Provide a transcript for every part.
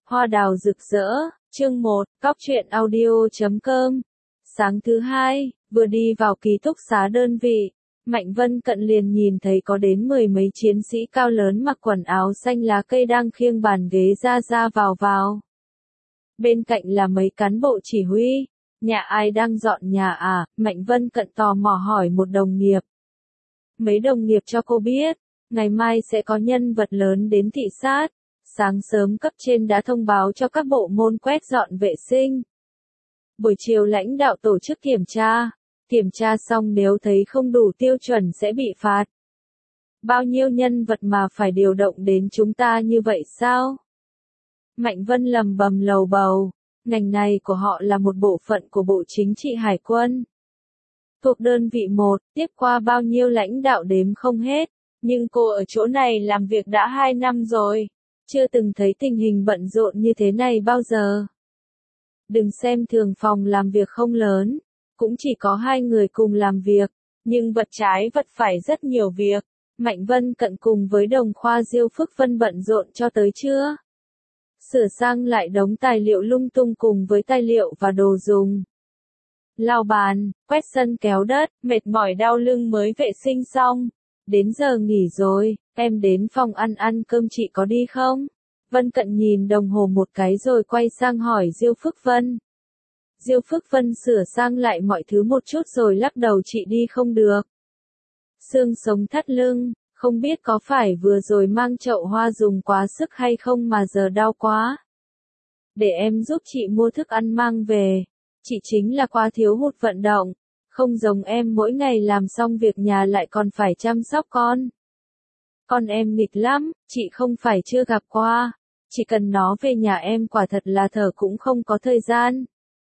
Hoa đào rực rỡ, chương 1, Cóc truyện audio.com. Sáng thứ hai, vừa đi vào ký túc xá đơn vị, Mạnh Vân Cận liền nhìn thấy có đến 10 mấy chiến sĩ cao lớn mặc quần áo xanh lá cây đang khiêng bàn ghế ra vào. Bên cạnh là mấy cán bộ chỉ huy. Nhà ai đang dọn nhà à? Mạnh Vân Cận tò mò hỏi một đồng nghiệp. Mấy đồng nghiệp cho cô biết, ngày mai sẽ có nhân vật lớn đến thị sát. Sáng sớm cấp trên đã thông báo cho các bộ môn quét dọn vệ sinh. Buổi chiều lãnh đạo tổ chức kiểm tra xong nếu thấy không đủ tiêu chuẩn sẽ bị phạt. Bao nhiêu nhân vật mà phải điều động đến chúng ta như vậy sao? Mạnh Vân lầm bầm lầu bầu, ngành này của họ là một bộ phận của Bộ Chính trị Hải quân. Thuộc đơn vị 1, tiếp qua bao nhiêu lãnh đạo đếm không hết, nhưng cô ở chỗ này làm việc đã 2 năm rồi. Chưa từng thấy tình hình bận rộn như thế này bao giờ. Đừng xem thường phòng làm việc không lớn, cũng chỉ có 2 người cùng làm việc, nhưng vật trái vật phải rất nhiều việc. Mạnh Vân Cận cùng với đồng khoa Diêu Phước Vân bận rộn cho tới trưa. Sửa sang lại đống tài liệu lung tung cùng với tài liệu và đồ dùng. Lau bàn, quét sân kéo đất, mệt mỏi đau lưng mới vệ sinh xong. Đến giờ nghỉ rồi, em đến phòng ăn cơm chị có đi không? Vân Cận nhìn đồng hồ một cái rồi quay sang hỏi Diêu Phước Vân. Diêu Phước Vân sửa sang lại mọi thứ một chút rồi lắc đầu chị đi không được. Xương sống thắt lưng, không biết có phải vừa rồi mang chậu hoa dùng quá sức hay không mà giờ đau quá. Để em giúp chị mua thức ăn mang về, chị chính là quá thiếu hụt vận động. Không giống em mỗi ngày làm xong việc nhà lại còn phải chăm sóc con. Con em nghịch lắm, chị không phải chưa gặp qua. Chỉ cần nó về nhà em quả thật là thở cũng không có thời gian.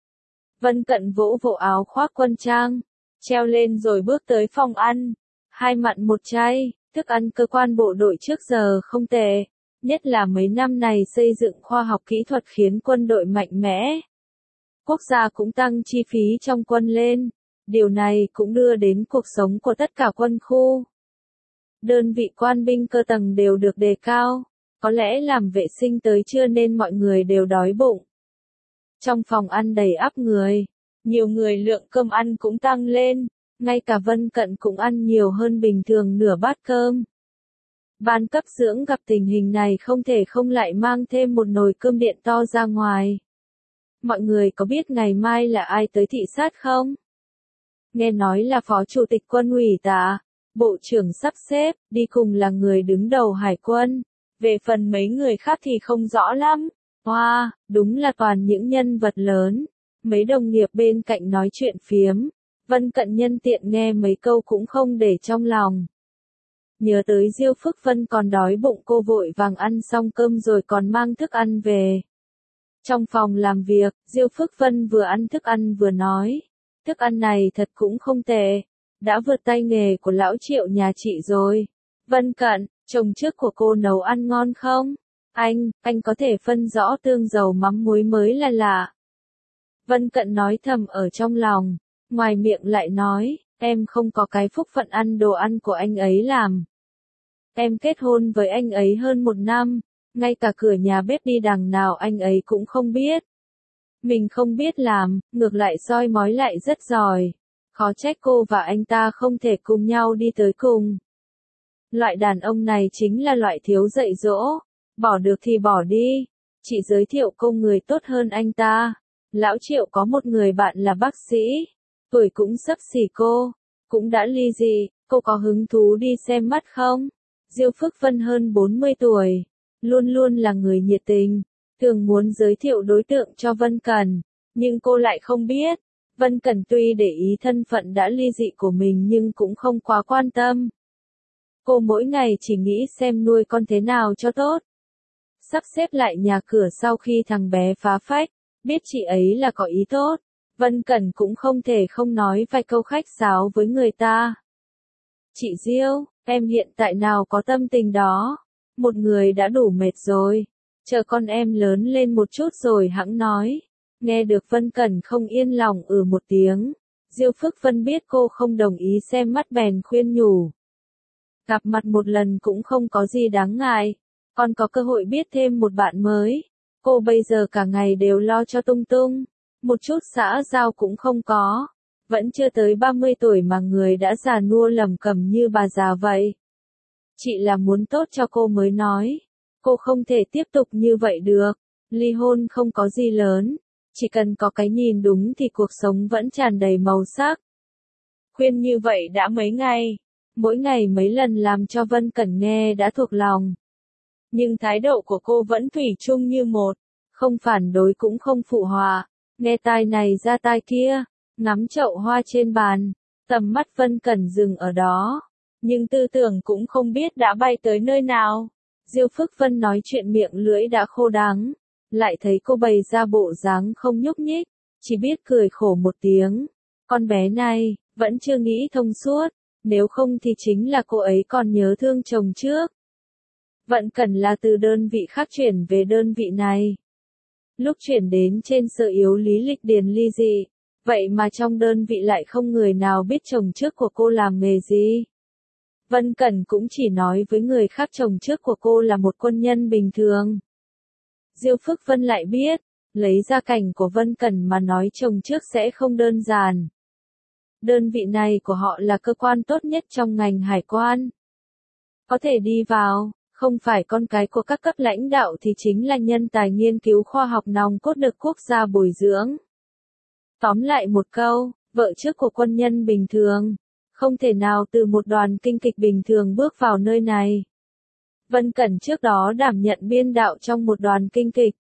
Vân Cận vỗ vỗ áo khoác quân trang, treo lên rồi bước tới phòng ăn. 2 mặn 1 chay, thức ăn cơ quan bộ đội trước giờ không tệ. Nhất là mấy năm này xây dựng khoa học kỹ thuật khiến quân đội mạnh mẽ. Quốc gia cũng tăng chi phí trong quân lên. Điều này cũng đưa đến cuộc sống của tất cả quân khu. Đơn vị quan binh cơ tầng đều được đề cao. Có lẽ làm vệ sinh tới trưa nên mọi người đều đói bụng. Trong phòng ăn đầy ắp người. Nhiều người lượng cơm ăn cũng tăng lên. Ngay cả Vân Cận cũng ăn nhiều hơn bình thường nửa bát cơm. Ban cấp dưỡng gặp tình hình này không thể không lại mang thêm một nồi cơm điện to ra ngoài. Mọi người có biết ngày mai là ai tới thị sát không? Nghe nói là Phó Chủ tịch Quân ủy Tạ, Bộ trưởng sắp xếp, đi cùng là người đứng đầu Hải quân. Về phần mấy người khác thì không rõ lắm. Wow, đúng là toàn những nhân vật lớn. Mấy đồng nghiệp bên cạnh nói chuyện phiếm. Vân Cận nhân tiện nghe mấy câu cũng không để trong lòng. Nhớ tới Diêu Phước Vân còn đói bụng cô vội vàng ăn xong cơm rồi còn mang thức ăn về. Trong phòng làm việc, Diêu Phước Vân vừa ăn thức ăn vừa nói. Thức ăn này thật cũng không tệ, đã vượt tay nghề của lão Triệu nhà chị rồi. Vân Cận, chồng trước của cô nấu ăn ngon không? Anh có thể phân rõ tương dầu mắm muối mới là lạ. Vân Cận nói thầm ở trong lòng, ngoài miệng lại nói, em không có cái phúc phận ăn đồ ăn của anh ấy làm. Em kết hôn với anh ấy hơn 1 năm, ngay cả cửa nhà bếp đi đằng nào anh ấy cũng không biết. Mình không biết làm, ngược lại soi mói lại rất giỏi. Khó trách cô và anh ta không thể cùng nhau đi tới cùng. Loại đàn ông này chính là loại thiếu dạy dỗ. Bỏ được thì bỏ đi. Chị giới thiệu cô người tốt hơn anh ta. Lão Triệu có một người bạn là bác sĩ. Tuổi cũng xấp xỉ cô. Cũng đã ly dị, cô có hứng thú đi xem mắt không? Diêu Phước Vân hơn 40 tuổi. Luôn luôn là người nhiệt tình. Thường muốn giới thiệu đối tượng cho Vân Cận, nhưng cô lại không biết. Vân Cận tuy để ý thân phận đã ly dị của mình nhưng cũng không quá quan tâm. Cô mỗi ngày chỉ nghĩ xem nuôi con thế nào cho tốt. Sắp xếp lại nhà cửa sau khi thằng bé phá phách, biết chị ấy là có ý tốt. Vân Cận cũng không thể không nói vài câu khách sáo với người ta. Chị Diêu, em hiện tại nào có tâm tình đó. Một người đã đủ mệt rồi. Chờ con em lớn lên một chút rồi hẵng nói. Nghe được Vân Cận không yên lòng một tiếng. Diêu Phước Vân biết cô không đồng ý xem mắt bèn khuyên nhủ. Gặp mặt một lần cũng không có gì đáng ngại. Còn có cơ hội biết thêm một bạn mới. Cô bây giờ cả ngày đều lo cho Tung Tung, một chút xã giao cũng không có. Vẫn chưa tới 30 tuổi mà người đã già nua lẩm cẩm như bà già vậy. Chị là muốn tốt cho cô mới nói. Cô không thể tiếp tục như vậy được. Ly hôn không có gì lớn. Chỉ cần có cái nhìn đúng thì cuộc sống vẫn tràn đầy màu sắc. Khuyên như vậy đã mấy ngày. Mỗi ngày mấy lần làm cho Vân Cẩn nghe đã thuộc lòng. Nhưng thái độ của cô vẫn thủy chung như một. Không phản đối cũng không phụ họa. Nghe tai này ra tai kia. Ngắm chậu hoa trên bàn. Tầm mắt Vân Cẩn dừng ở đó. Nhưng tư tưởng cũng không biết đã bay tới nơi nào. Diêu Phước Vân nói chuyện miệng lưỡi đã khô đắng. Lại thấy cô bày ra bộ dáng không nhúc nhích. Chỉ biết cười khổ một tiếng. Con bé này, vẫn chưa nghĩ thông suốt. Nếu không thì chính là cô ấy còn nhớ thương chồng trước. Vận Cẩn là từ đơn vị khác chuyển về đơn vị này. Lúc chuyển đến trên Sở Yếu Lý Lịch điền ly dị. Vậy mà trong đơn vị lại không người nào biết chồng trước của cô làm nghề gì. Vân Cẩn cũng chỉ nói với người khác chồng trước của cô là một quân nhân bình thường. Diêu Phước Vân lại biết, lấy gia cảnh của Vân Cẩn mà nói chồng trước sẽ không đơn giản. Đơn vị này của họ là cơ quan tốt nhất trong ngành hải quan. Có thể đi vào, không phải con cái của các cấp lãnh đạo thì chính là nhân tài nghiên cứu khoa học nòng cốt được quốc gia bồi dưỡng. Tóm lại một câu, vợ trước của quân nhân bình thường, không thể nào từ một đoàn kinh kịch bình thường bước vào nơi này. Vân Cẩn trước đó đảm nhận biên đạo trong một đoàn kinh kịch.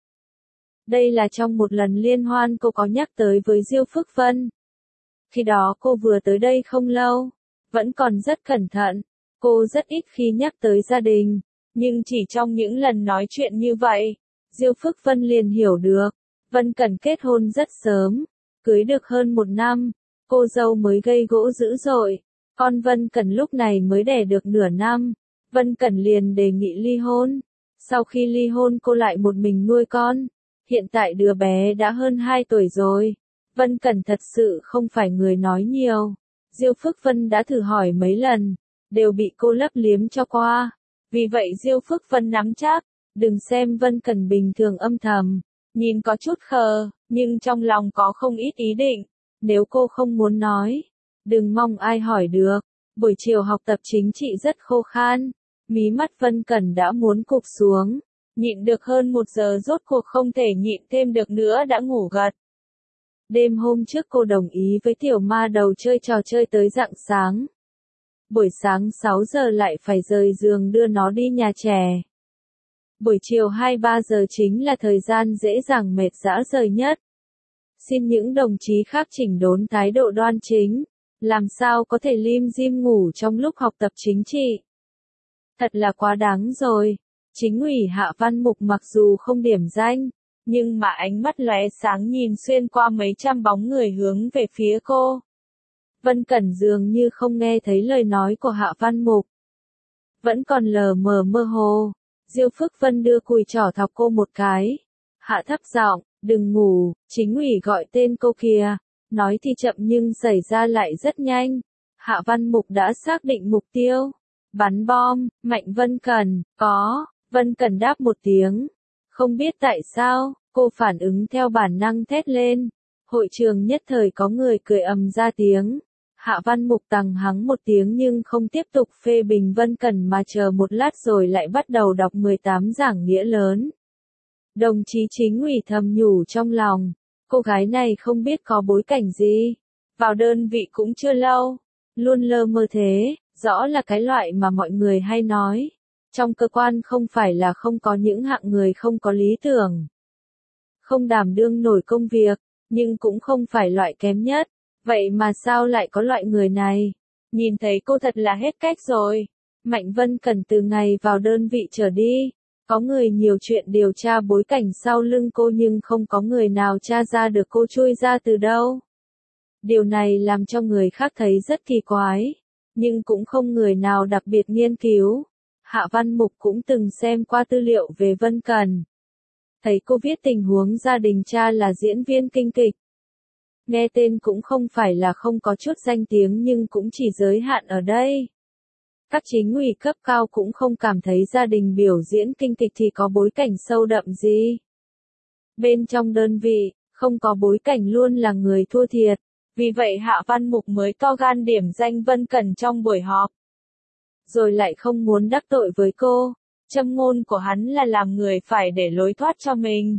Đây là trong một lần liên hoan cô có nhắc tới với Diêu Phước Vân. Khi đó cô vừa tới đây không lâu, vẫn còn rất cẩn thận, cô rất ít khi nhắc tới gia đình, nhưng chỉ trong những lần nói chuyện như vậy, Diêu Phước Vân liền hiểu được, Vân Cẩn kết hôn rất sớm, cưới được hơn 1 năm, cô dâu mới gây gỗ dữ dội, con Vân Cẩn lúc này mới đẻ được nửa năm, Vân Cẩn liền đề nghị ly hôn, sau khi ly hôn cô lại một mình nuôi con, hiện tại đứa bé đã hơn 2 tuổi rồi. Vân Cẩn thật sự không phải người nói nhiều. Diêu Phước Vân đã thử hỏi mấy lần, đều bị cô lấp liếm cho qua. Vì vậy Diêu Phước Vân nắm chắc, đừng xem Vân Cẩn bình thường âm thầm, nhìn có chút khờ, nhưng trong lòng có không ít ý định. Nếu cô không muốn nói, đừng mong ai hỏi được. Buổi chiều học tập chính trị rất khô khan, mí mắt Vân Cẩn đã muốn cụp xuống. Nhịn được hơn 1 giờ rốt cuộc không thể nhịn thêm được nữa đã ngủ gật. Đêm hôm trước cô đồng ý với tiểu ma đầu chơi trò chơi tới rạng sáng. Buổi sáng 6 giờ lại phải rời giường đưa nó đi nhà trẻ. Buổi chiều 2-3 giờ chính là thời gian dễ dàng mệt rã rời nhất. Xin những đồng chí khác chỉnh đốn thái độ đoan chính, làm sao có thể lim dim ngủ trong lúc học tập chính trị. Thật là quá đáng rồi. Chính ủy Hạ Văn Mục mặc dù không điểm danh, nhưng mà ánh mắt lóe sáng nhìn xuyên qua mấy trăm bóng người hướng về phía cô. Vân Cẩn dường như không nghe thấy lời nói của Hạ Văn Mục. Vẫn còn lờ mờ mơ hồ. Diêu Phước Vân đưa cùi trỏ thọc cô một cái. Hạ thấp giọng, đừng ngủ, chính ủy gọi tên cô kìa. Nói thì chậm nhưng xảy ra lại rất nhanh. Hạ Văn Mục đã xác định mục tiêu. Bắn bom, Mạnh Vân Cẩn, có. Vân Cẩn đáp một tiếng. Không biết tại sao, cô phản ứng theo bản năng thét lên. Hội trường nhất thời có người cười ầm ra tiếng. Hạ Văn Mục tằng hắng một tiếng nhưng không tiếp tục phê bình Vân Cẩn mà chờ một lát rồi lại bắt đầu đọc 18 giảng nghĩa lớn. Đồng chí chính ủy thầm nhủ trong lòng. Cô gái này không biết có bối cảnh gì. Vào đơn vị cũng chưa lâu. Luôn lơ mơ thế, rõ là cái loại mà mọi người hay nói. Trong cơ quan không phải là không có những hạng người không có lý tưởng. Không đảm đương nổi công việc, nhưng cũng không phải loại kém nhất. Vậy mà sao lại có loại người này? Nhìn thấy cô thật là hết cách rồi. Mạnh Vân Cẩn từ ngày vào đơn vị trở đi. Có người nhiều chuyện điều tra bối cảnh sau lưng cô nhưng không có người nào tra ra được cô chui ra từ đâu. Điều này làm cho người khác thấy rất kỳ quái. Nhưng cũng không người nào đặc biệt nghiên cứu. Hạ Văn Mục cũng từng xem qua tư liệu về Vân Cẩn. Thấy cô viết tình huống gia đình cha là diễn viên kinh kịch. Nghe tên cũng không phải là không có chút danh tiếng nhưng cũng chỉ giới hạn ở đây. Các chính ủy cấp cao cũng không cảm thấy gia đình biểu diễn kinh kịch thì có bối cảnh sâu đậm gì. Bên trong đơn vị, không có bối cảnh luôn là người thua thiệt. Vì vậy Hạ Văn Mục mới to gan điểm danh Vân Cẩn trong buổi họp. Rồi lại không muốn đắc tội với cô. Châm ngôn của hắn là làm người phải để lối thoát cho mình.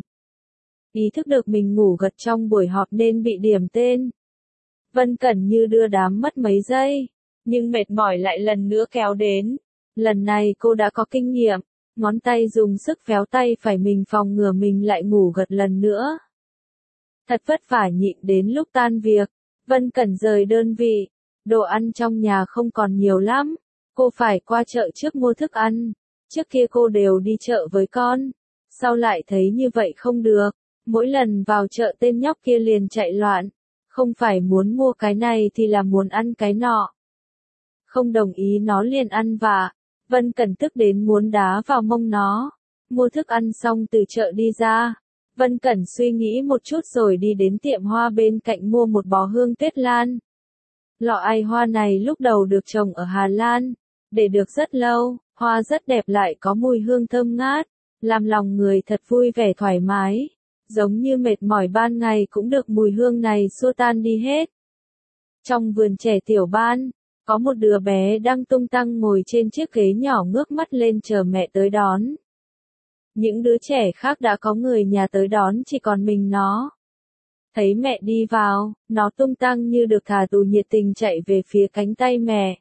Ý thức được mình ngủ gật trong buổi họp nên bị điểm tên. Vân Cẩn như đưa đám mất mấy giây, nhưng mệt mỏi lại lần nữa kéo đến. Lần này cô đã có kinh nghiệm, ngón tay dùng sức véo tay phải mình phòng ngừa mình lại ngủ gật lần nữa. Thật vất vả nhịn đến lúc tan việc, Vân Cẩn rời đơn vị, đồ ăn trong nhà không còn nhiều lắm, cô phải qua chợ trước mua thức ăn. Trước kia cô đều đi chợ với con, sau lại thấy như vậy không được, mỗi lần vào chợ tên nhóc kia liền chạy loạn, không phải muốn mua cái này thì là muốn ăn cái nọ. Không đồng ý nó liền ăn vạ, Vân Cẩn tức đến muốn đá vào mông nó. Mua thức ăn xong từ chợ đi ra, Vân Cẩn suy nghĩ một chút rồi đi đến tiệm hoa bên cạnh mua một bó hương tuyết lan. Lọ ai hoa này lúc đầu được trồng ở Hà Lan, để được rất lâu, hoa rất đẹp lại có mùi hương thơm ngát, làm lòng người thật vui vẻ thoải mái, giống như mệt mỏi ban ngày cũng được mùi hương này xua tan đi hết. Trong vườn trẻ tiểu ban, có một đứa bé đang tung tăng ngồi trên chiếc ghế nhỏ ngước mắt lên chờ mẹ tới đón. Những đứa trẻ khác đã có người nhà tới đón chỉ còn mình nó. Thấy mẹ đi vào, nó tung tăng như được thả tù nhiệt tình chạy về phía cánh tay mẹ.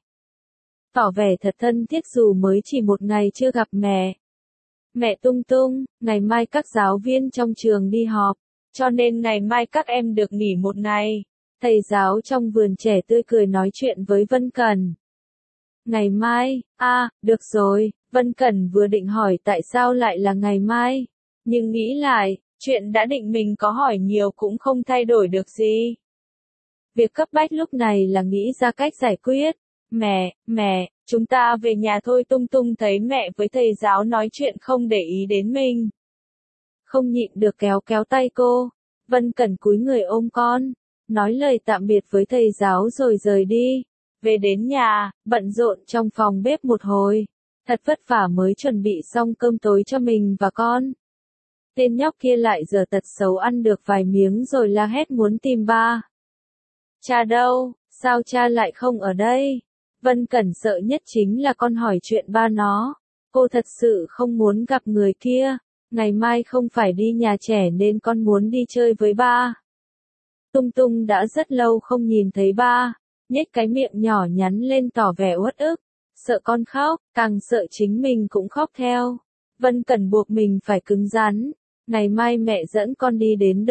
Tỏ vẻ thật thân thiết dù mới chỉ một ngày chưa gặp mẹ. Mẹ Tung Tung, ngày mai các giáo viên trong trường đi họp, cho nên ngày mai các em được nghỉ một ngày. Thầy giáo trong vườn trẻ tươi cười nói chuyện với Vân Cẩn. Ngày mai, được rồi, Vân Cẩn vừa định hỏi tại sao lại là ngày mai, nhưng nghĩ lại, chuyện đã định mình có hỏi nhiều cũng không thay đổi được gì. Việc cấp bách lúc này là nghĩ ra cách giải quyết. Mẹ, chúng ta về nhà thôi. Tung Tung thấy mẹ với thầy giáo nói chuyện không để ý đến mình. Không nhịn được kéo kéo tay cô, Vân Cẩn cúi người ôm con, nói lời tạm biệt với thầy giáo rồi rời đi. Về đến nhà, bận rộn trong phòng bếp một hồi, thật vất vả mới chuẩn bị xong cơm tối cho mình và con. Tên nhóc kia lại giờ tật xấu ăn được vài miếng rồi la hét muốn tìm ba. Cha đâu, sao cha lại không ở đây? Vân Cẩn sợ nhất chính là con hỏi chuyện ba nó. Cô thật sự không muốn gặp người kia, ngày mai không phải đi nhà trẻ nên con muốn đi chơi với ba. Tung Tung đã rất lâu không nhìn thấy ba, nhếch cái miệng nhỏ nhắn lên tỏ vẻ uất ức, sợ con khóc, càng sợ chính mình cũng khóc theo. Vân Cẩn buộc mình phải cứng rắn, ngày mai mẹ dẫn con đi đến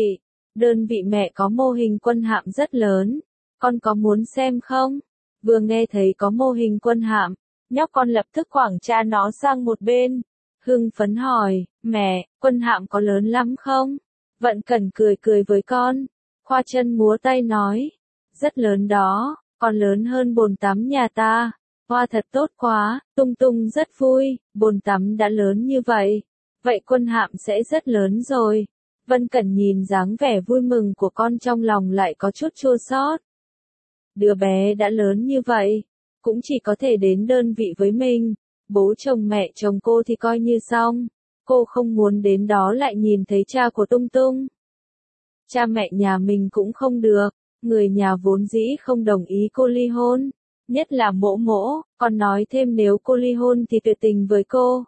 đơn vị mẹ có mô hình quân hạm rất lớn, con có muốn xem không? Vừa nghe thấy có mô hình quân hạm, nhóc con lập tức quẳng cha nó sang một bên, hưng phấn hỏi, mẹ, quân hạm có lớn lắm không? Vân Cẩn cười cười với con, khoa chân múa tay nói, rất lớn đó, còn lớn hơn bồn tắm nhà ta. Hoa thật tốt quá, Tung Tung rất vui, bồn tắm đã lớn như vậy, vậy quân hạm sẽ rất lớn rồi. Vân Cẩn nhìn dáng vẻ vui mừng của con trong lòng lại có chút chua xót. Đứa bé đã lớn như vậy, cũng chỉ có thể đến đơn vị với mình, bố chồng mẹ chồng cô thì coi như xong, cô không muốn đến đó lại nhìn thấy cha của Tung Tung. Cha mẹ nhà mình cũng không được, người nhà vốn dĩ không đồng ý cô ly hôn, nhất là Mỗ Mỗ, còn nói thêm nếu cô ly hôn thì tuyệt tình với cô.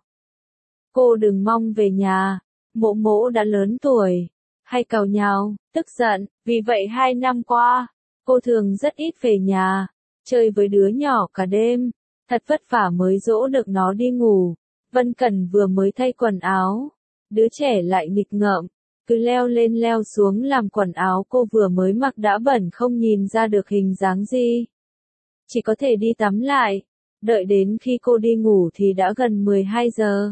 Cô đừng mong về nhà, Mỗ Mỗ đã lớn tuổi, hay càu nhàu, tức giận, vì vậy 2 năm qua, cô thường rất ít về nhà, chơi với đứa nhỏ cả đêm, thật vất vả mới dỗ được nó đi ngủ. Vân Cẩn vừa mới thay quần áo, đứa trẻ lại nghịch ngợm, cứ leo lên leo xuống làm quần áo cô vừa mới mặc đã bẩn không nhìn ra được hình dáng gì. Chỉ có thể đi tắm lại, đợi đến khi cô đi ngủ thì đã gần 12 giờ.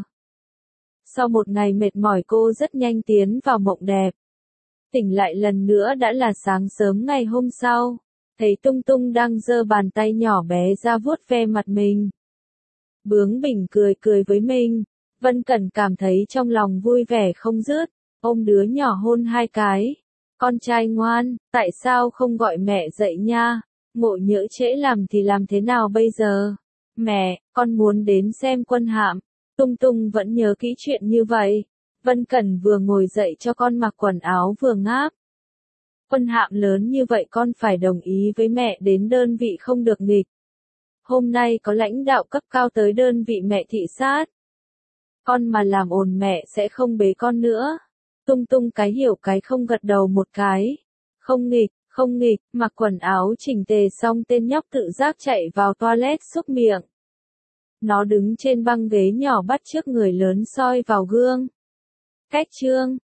Sau một ngày mệt mỏi cô rất nhanh tiến vào mộng đẹp. Tỉnh lại lần nữa đã là sáng sớm ngày hôm sau, thấy Tung Tung đang giơ bàn tay nhỏ bé ra vuốt ve mặt mình. Bướng bỉnh cười cười với mình, Vân Cẩn cảm thấy trong lòng vui vẻ không dứt, ôm đứa nhỏ hôn 2 cái. Con trai ngoan, tại sao không gọi mẹ dậy nha? Ngộ nhỡ trễ làm thì làm thế nào bây giờ? Mẹ, con muốn đến xem quân hạm. Tung Tung vẫn nhớ kỹ chuyện như vậy. Vân Cẩn vừa ngồi dậy cho con mặc quần áo vừa ngáp. Quân Hạm lớn như vậy con phải đồng ý với mẹ đến đơn vị không được nghịch. Hôm nay có lãnh đạo cấp cao tới đơn vị mẹ thị sát. Con mà làm ồn mẹ sẽ không bế con nữa. Tung Tung cái hiểu cái không gật đầu một cái. Không nghịch, mặc quần áo chỉnh tề xong tên nhóc tự giác chạy vào toilet xúc miệng. Nó đứng trên băng ghế nhỏ bắt chước người lớn soi vào gương. Cách chương